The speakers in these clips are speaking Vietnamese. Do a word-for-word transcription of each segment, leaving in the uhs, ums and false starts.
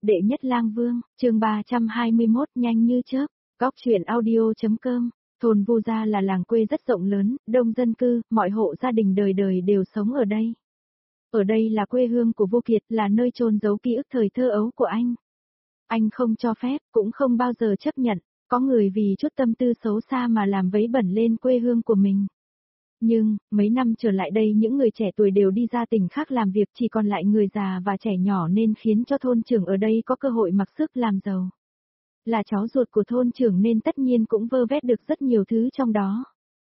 Đệ nhất lang vương, chương ba trăm hai mươi mốt nhanh như chớp, góc truyện audio.com. Thôn Vu Gia là làng quê rất rộng lớn, đông dân cư, mọi hộ gia đình đời đời đều sống ở đây. Ở đây là quê hương của Vô Kiệt, là nơi chôn giấu ký ức thời thơ ấu của anh. Anh không cho phép, cũng không bao giờ chấp nhận, có người vì chút tâm tư xấu xa mà làm vấy bẩn lên quê hương của mình. Nhưng, mấy năm trở lại đây những người trẻ tuổi đều đi ra tỉnh khác làm việc, chỉ còn lại người già và trẻ nhỏ nên khiến cho thôn trưởng ở đây có cơ hội mặc sức làm giàu. Là cháu ruột của thôn trưởng nên tất nhiên cũng vơ vét được rất nhiều thứ trong đó.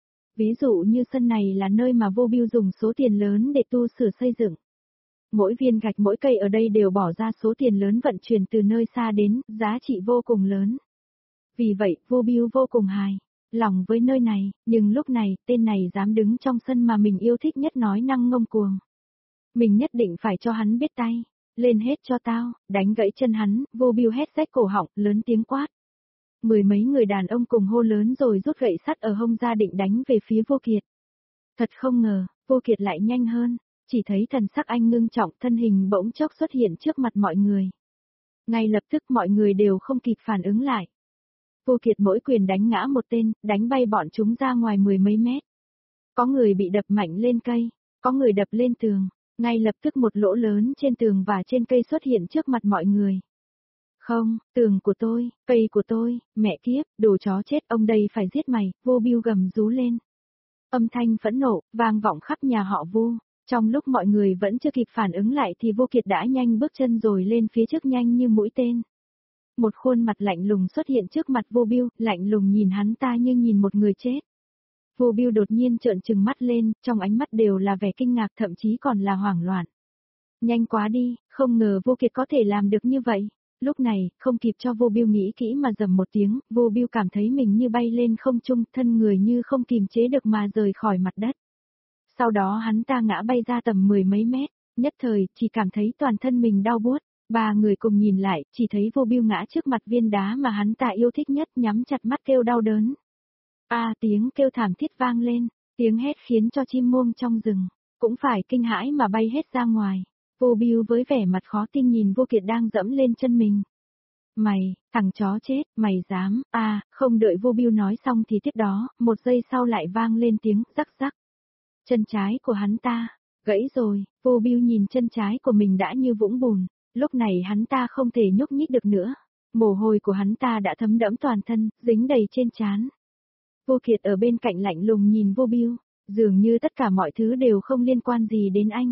Ví dụ như sân này là nơi mà Vô Biêu dùng số tiền lớn để tu sửa xây dựng. Mỗi viên gạch mỗi cây ở đây đều bỏ ra số tiền lớn vận chuyển từ nơi xa đến, giá trị vô cùng lớn. Vì vậy, Vô Biêu vô cùng hài lòng với nơi này, nhưng lúc này, tên này dám đứng trong sân mà mình yêu thích nhất nói năng ngông cuồng. Mình nhất định phải cho hắn biết tay, lên hết cho tao, đánh gãy chân hắn, Vô Biêu hét rách cổ họng, lớn tiếng quát. Mười mấy người đàn ông cùng hô lớn rồi rút gậy sắt ở hông ra định đánh về phía Vô Kiệt. Thật không ngờ, Vô Kiệt lại nhanh hơn, chỉ thấy thần sắc anh ngưng trọng, thân hình bỗng chốc xuất hiện trước mặt mọi người. Ngay lập tức mọi người đều không kịp phản ứng lại. Vô Kiệt mỗi quyền đánh ngã một tên, đánh bay bọn chúng ra ngoài mười mấy mét. Có người bị đập mạnh lên cây, có người đập lên tường, ngay lập tức một lỗ lớn trên tường và trên cây xuất hiện trước mặt mọi người. Không, tường của tôi, cây của tôi, mẹ kiếp, đồ chó chết, ông đây phải giết mày, Vô Biêu gầm rú lên. Âm thanh phẫn nộ, vang vọng khắp nhà họ Vu. Trong lúc mọi người vẫn chưa kịp phản ứng lại thì Vô Kiệt đã nhanh bước chân rồi lên phía trước nhanh như mũi tên. Một khuôn mặt lạnh lùng xuất hiện trước mặt Vô Biêu, lạnh lùng nhìn hắn ta như nhìn một người chết. Vô Biêu đột nhiên trợn trừng mắt lên, trong ánh mắt đều là vẻ kinh ngạc, thậm chí còn là hoảng loạn. Nhanh quá đi, không ngờ Vô Kiệt có thể làm được như vậy. Lúc này, không kịp cho Vô Biêu nghĩ kỹ mà rầm một tiếng, Vô Biêu cảm thấy mình như bay lên không trung, thân người như không kìm chế được mà rời khỏi mặt đất. Sau đó hắn ta ngã bay ra tầm mười mấy mét, nhất thời, chỉ cảm thấy toàn thân mình đau buốt. Ba người cùng nhìn lại, chỉ thấy Vô Biêu ngã trước mặt viên đá mà hắn ta yêu thích nhất, nhắm chặt mắt kêu đau đớn. A à, tiếng kêu thảm thiết vang lên, tiếng hét khiến cho chim muông trong rừng cũng phải kinh hãi mà bay hết ra ngoài. Vô Biêu với vẻ mặt khó tin nhìn Vô Kiệt đang dẫm lên chân mình. Mày, thằng chó chết, mày dám? A, à, không đợi Vô Biêu nói xong thì tiếp đó, một giây sau lại vang lên tiếng rắc rắc. Chân trái của hắn ta gãy rồi. Vô Biêu nhìn chân trái của mình đã như vũng bùn. Lúc này hắn ta không thể nhúc nhích được nữa. Mồ hôi của hắn ta đã thấm đẫm toàn thân, dính đầy trên trán. Vô Kiệt ở bên cạnh lạnh lùng nhìn Vô Biêu, dường như tất cả mọi thứ đều không liên quan gì đến anh.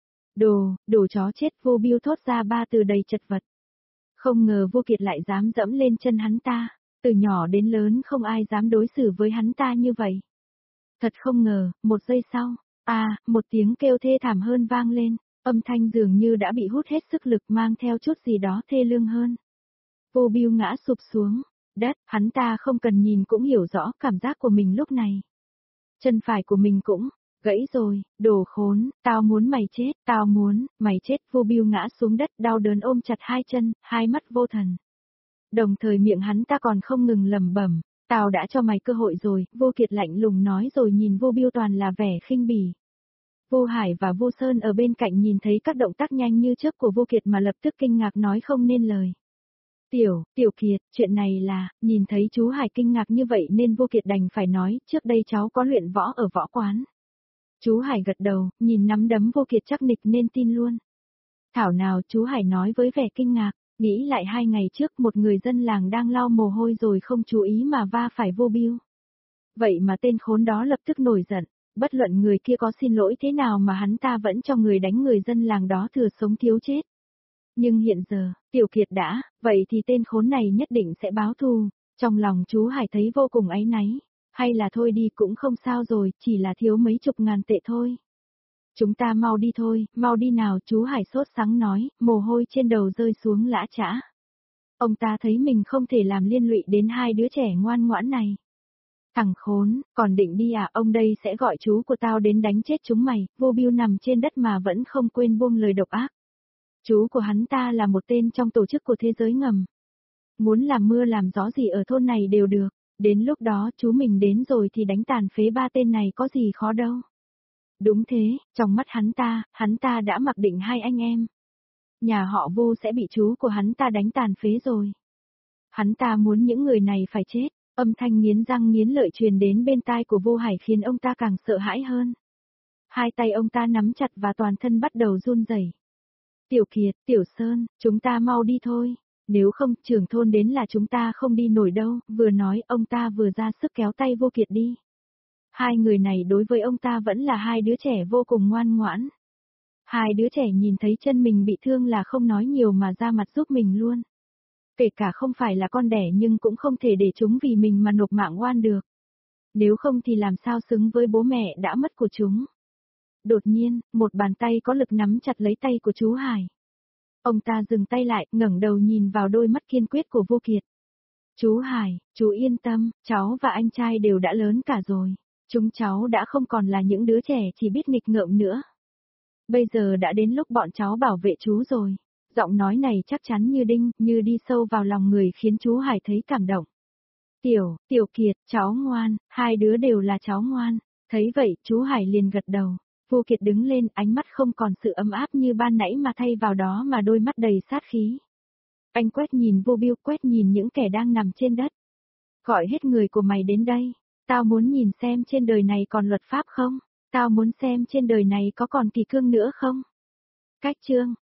Đồ, đồ chó chết, Vô Biêu thốt ra ba từ đầy chật vật. Không ngờ Vô Kiệt lại dám dẫm lên chân hắn ta, từ nhỏ đến lớn không ai dám đối xử với hắn ta như vậy. Thật không ngờ, một giây sau, à, một tiếng kêu thê thảm hơn vang lên. Âm thanh dường như đã bị hút hết sức lực mang theo chút gì đó thê lương hơn. Vô Biêu ngã sụp xuống đất, hắn ta không cần nhìn cũng hiểu rõ cảm giác của mình lúc này. Chân phải của mình cũng gãy rồi, đồ khốn, tao muốn mày chết, tao muốn, mày chết. Vô Biêu ngã xuống đất đau đớn ôm chặt hai chân, hai mắt vô thần. Đồng thời miệng hắn ta còn không ngừng lẩm bẩm, tao đã cho mày cơ hội rồi, Vô Kiệt lạnh lùng nói rồi nhìn Vô Biêu toàn là vẻ khinh bỉ. Vô Hải và Vô Sơn ở bên cạnh nhìn thấy các động tác nhanh như chớp của Vô Kiệt mà lập tức kinh ngạc nói không nên lời. Tiểu, Tiểu Kiệt, chuyện này là, nhìn thấy chú Hải kinh ngạc như vậy nên Vô Kiệt đành phải nói, trước đây cháu có luyện võ ở võ quán. Chú Hải gật đầu, nhìn nắm đấm Vô Kiệt chắc nịch nên tin luôn. Thảo nào chú Hải nói với vẻ kinh ngạc, nghĩ lại hai ngày trước một người dân làng đang lau mồ hôi rồi không chú ý mà va phải Vô Biêu. Vậy mà tên khốn đó lập tức nổi giận. Bất luận người kia có xin lỗi thế nào mà hắn ta vẫn cho người đánh người dân làng đó thừa sống thiếu chết. Nhưng hiện giờ, Tiểu Kiệt đã, vậy thì tên khốn này nhất định sẽ báo thù. Trong lòng chú Hải thấy vô cùng áy náy. Hay là thôi đi cũng không sao rồi, chỉ là thiếu mấy chục ngàn tệ thôi. Chúng ta mau đi thôi, mau đi nào, chú Hải sốt sắng nói, mồ hôi trên đầu rơi xuống lã chã. Ông ta thấy mình không thể làm liên lụy đến hai đứa trẻ ngoan ngoãn này. Thằng khốn, còn định đi à, ông đây sẽ gọi chú của tao đến đánh chết chúng mày. Vô Biêu nằm trên đất mà vẫn không quên buông lời độc ác. Chú của hắn ta là một tên trong tổ chức của thế giới ngầm. Muốn làm mưa làm gió gì ở thôn này đều được, đến lúc đó chú mình đến rồi thì đánh tàn phế ba tên này có gì khó đâu. Đúng thế, trong mắt hắn ta, hắn ta đã mặc định hai anh em. Nhà họ Vu sẽ bị chú của hắn ta đánh tàn phế rồi. Hắn ta muốn những người này phải chết. Âm thanh nghiến răng nghiến lợi truyền đến bên tai của Vu Hải khiến ông ta càng sợ hãi hơn. Hai tay ông ta nắm chặt và toàn thân bắt đầu run rẩy. Tiểu Kiệt, Tiểu Sơn, chúng ta mau đi thôi. Nếu không, trưởng thôn đến là chúng ta không đi nổi đâu. Vừa nói, ông ta vừa ra sức kéo tay Vô Kiệt đi. Hai người này đối với ông ta vẫn là hai đứa trẻ vô cùng ngoan ngoãn. Hai đứa trẻ nhìn thấy chân mình bị thương là không nói nhiều mà ra mặt giúp mình luôn. Kể cả không phải là con đẻ nhưng cũng không thể để chúng vì mình mà nộp mạng oan được. Nếu không thì làm sao xứng với bố mẹ đã mất của chúng. Đột nhiên, một bàn tay có lực nắm chặt lấy tay của chú Hải. Ông ta dừng tay lại, ngẩng đầu nhìn vào đôi mắt kiên quyết của Vô Kiệt. Chú Hải, chú yên tâm, cháu và anh trai đều đã lớn cả rồi. Chúng cháu đã không còn là những đứa trẻ chỉ biết nghịch ngợm nữa. Bây giờ đã đến lúc bọn cháu bảo vệ chú rồi. Giọng nói này chắc chắn như đinh, như đi sâu vào lòng người khiến chú Hải thấy cảm động. Tiểu, Tiểu Kiệt, cháu ngoan, hai đứa đều là cháu ngoan. Thấy vậy, chú Hải liền gật đầu. Vô Kiệt đứng lên, ánh mắt không còn sự ấm áp như ban nãy mà thay vào đó mà đôi mắt đầy sát khí. Anh quét nhìn Vô Biêu, quét nhìn những kẻ đang nằm trên đất. Gọi hết người của mày đến đây. Tao muốn nhìn xem trên đời này còn luật pháp không? Tao muốn xem trên đời này có còn kỷ cương nữa không? Cách chương